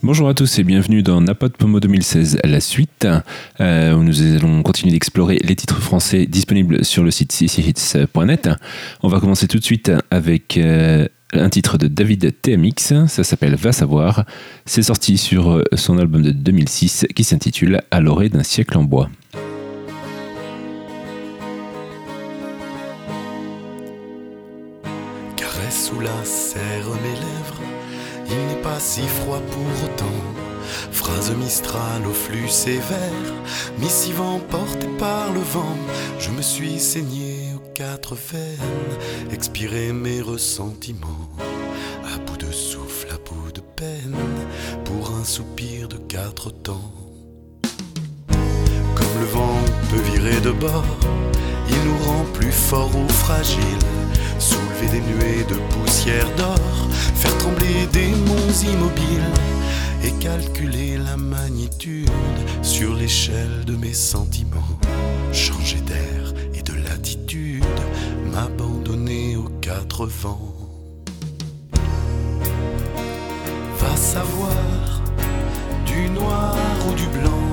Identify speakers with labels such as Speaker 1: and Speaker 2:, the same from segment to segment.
Speaker 1: Bonjour à tous et bienvenue dans Napod Pomo 2016, la suite, où nous allons continuer d'explorer les titres français disponibles sur le site cchits.net. On va commencer tout de suite avec un titre de David TMX, ça s'appelle Va savoir. C'est sorti sur son album de 2006 qui s'intitule À l'orée d'un siècle en bois.
Speaker 2: Caresse sous la serre mes lèvres, il n'est pas si froid pour autant. Phrase Mistral au flux sévère, missive emportée par le vent. Je me suis saigné aux quatre veines, expiré mes ressentiments. À bout de souffle, à bout de peine, pour un soupir de quatre temps. Comme le vent peut virer de bord, il nous rend plus forts ou fragiles. Soulever des nuées de poussière d'or, faire trembler des monts immobiles et calculer la magnitude sur l'échelle de mes sentiments. Changer d'air et de latitude, m'abandonner aux quatre vents. Va savoir du noir ou du blanc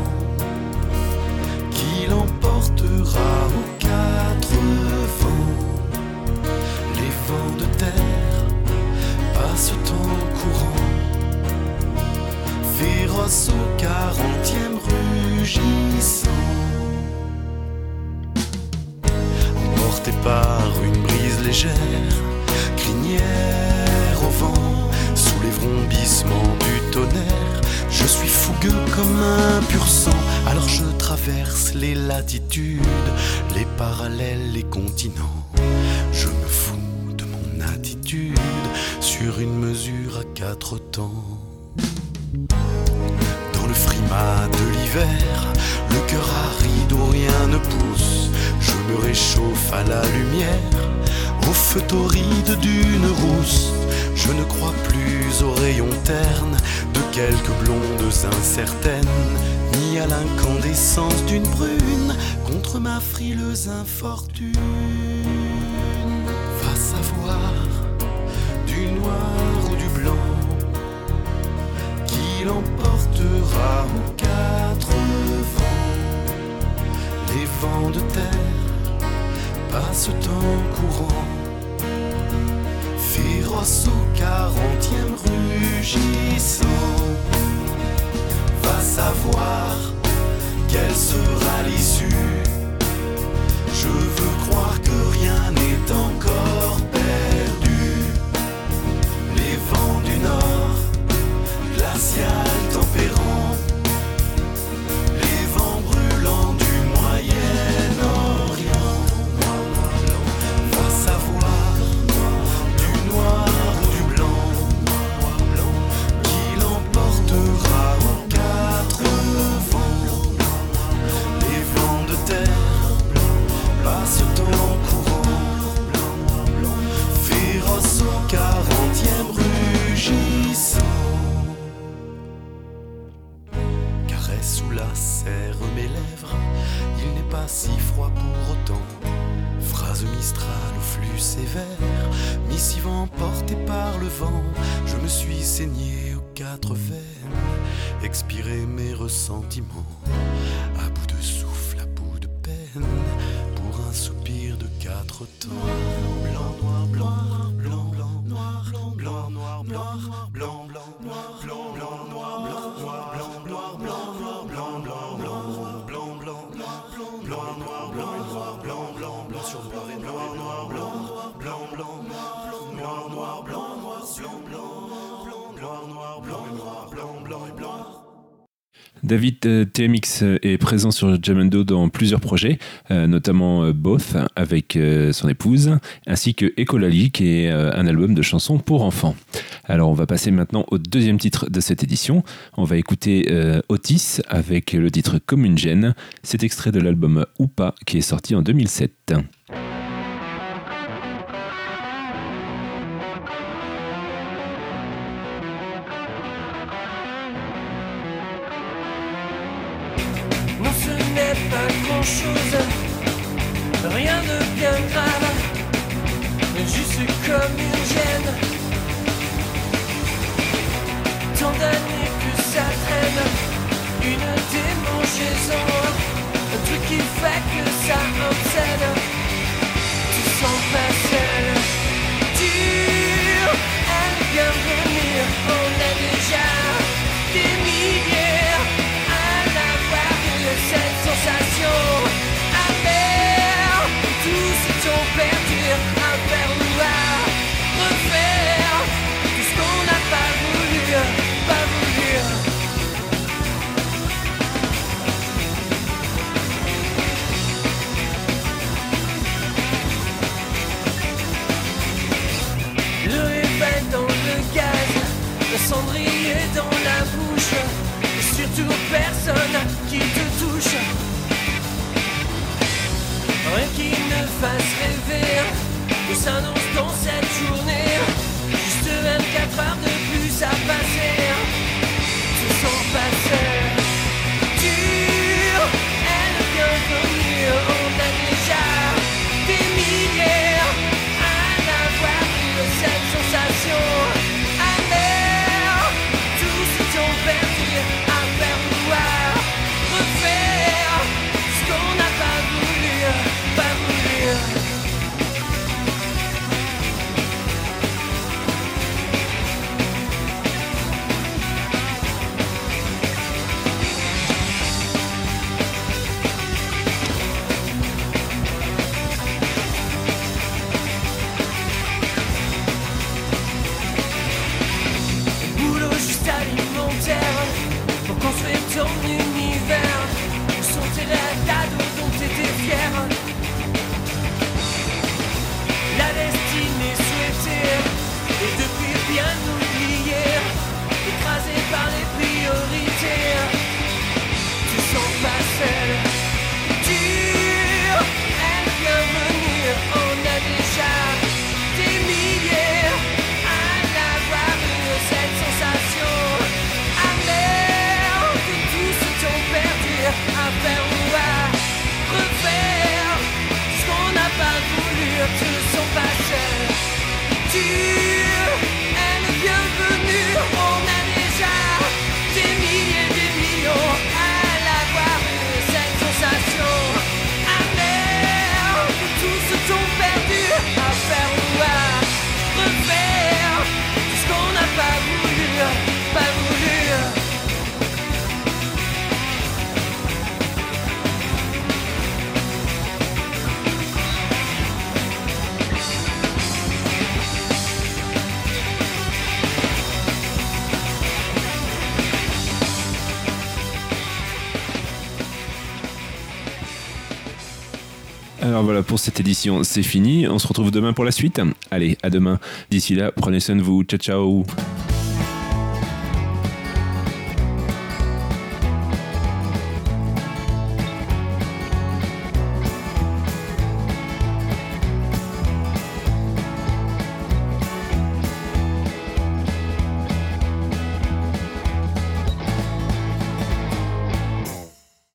Speaker 2: qui l'emportera aux quatre vents. Les vents de terre passent en courant, féroce au 40e rugissant. Emporté par une brise légère, crinière au vent, sous les vrombissements du tonnerre, je suis fougueux comme un pur sang. Alors je traverse les latitudes, les parallèles, les continents. Je me fous de mon attitude sur une mesure à quatre temps. Dans le frimas de l'hiver, le cœur aride où rien ne pousse, je me réchauffe à la lumière, au feu torride d'une rousse. Je ne crois plus aux rayons ternes de quelques blondes incertaines, ni à l'incandescence d'une brune contre ma frileuse infortune. Va savoir du noir ou du blanc qui l'emportera aux quatre vents. Les vents de terre passent en courant, féroce au 40e rugissant. Va savoir quelle sera l'issue. Je veux croire que rien n'est encore perdu. Les vents du nord, glacial tempérant, les vents brûlants du Moyen-Orient. Va savoir du noir ou du blanc qui l'emportera aux quatre vents. Les vents de terre passent en courant, féroce au 40e rugissant. Caresse sous la serre mes lèvres, il n'est pas si froid pour autant. Phrase Mistral au flux sévère, missive emportée par le vent. Je me suis saigné aux quatre veines, expiré mes ressentiments. À bout de souffle, à bout de peine, pour un soupir de quatre temps. Blanc, noir, blanc, blanc, blanc, noir, blanc, noir, blanc, blanc, blanc, noir, blanc, blanc, noir, blanc, noir, blanc, noir, blanc, blanc, blanc, blanc, blanc, blanc, blanc, noir, blanc, blanc, blanc, blanc sur noir et noir, noir, blanc, blanc, blanc, noir, noir, blanc, noir sur blanc, noir, noir, blanc et noir, blanc, blanc et blanc.
Speaker 1: David TMX est présent sur Jamendo dans plusieurs projets, notamment Both avec son épouse, ainsi que Ecolali qui est un album de chansons pour enfants. Alors on va passer maintenant au deuxième titre de cette édition. On va écouter Otis avec le titre Comme une gêne. C'est extrait de l'album Oupa qui est sorti en 2007.
Speaker 3: Non, ce n'est pas grand-chose, rien de bien grave, juste comme une gêne. Tant d'années que cendrier dans la bouche, et surtout personne qui te touche. Rien qui ne fasse rêver, nous s'annonce dans cette journée. Juste 24 heures de plus à passer, se sont passées. Dur est le bienvenu, on a déjà des milliers à n'avoir eu cette sensation amère. Tous se sont perdus à faire vouloir refaire ce qu'on n'a pas voulu, pas voulu. Pour construire ton univers, où sont tes rêves d'ados dont t'étais fier? La destinée souhaitée est depuis bien oubliée, écrasée par les priorités. Tu sens pas seul, dur est le bienvenu. On a déjà des milliers à l'avoir eu cette sensation. À faire ou à refaire ce qu'on n'a pas voulu, te sont passés. Dur est le bienvenu, on a déjà des milliers, des millions à l'avoir eu cette sensation amère que tous se sont perdus à faire ou à refaire ce qu'on n'a pas voulu, pas voulu.
Speaker 1: Alors voilà, pour cette édition, c'est fini. On se retrouve demain pour la suite. Allez, à demain. D'ici là, prenez soin de vous. Ciao, ciao.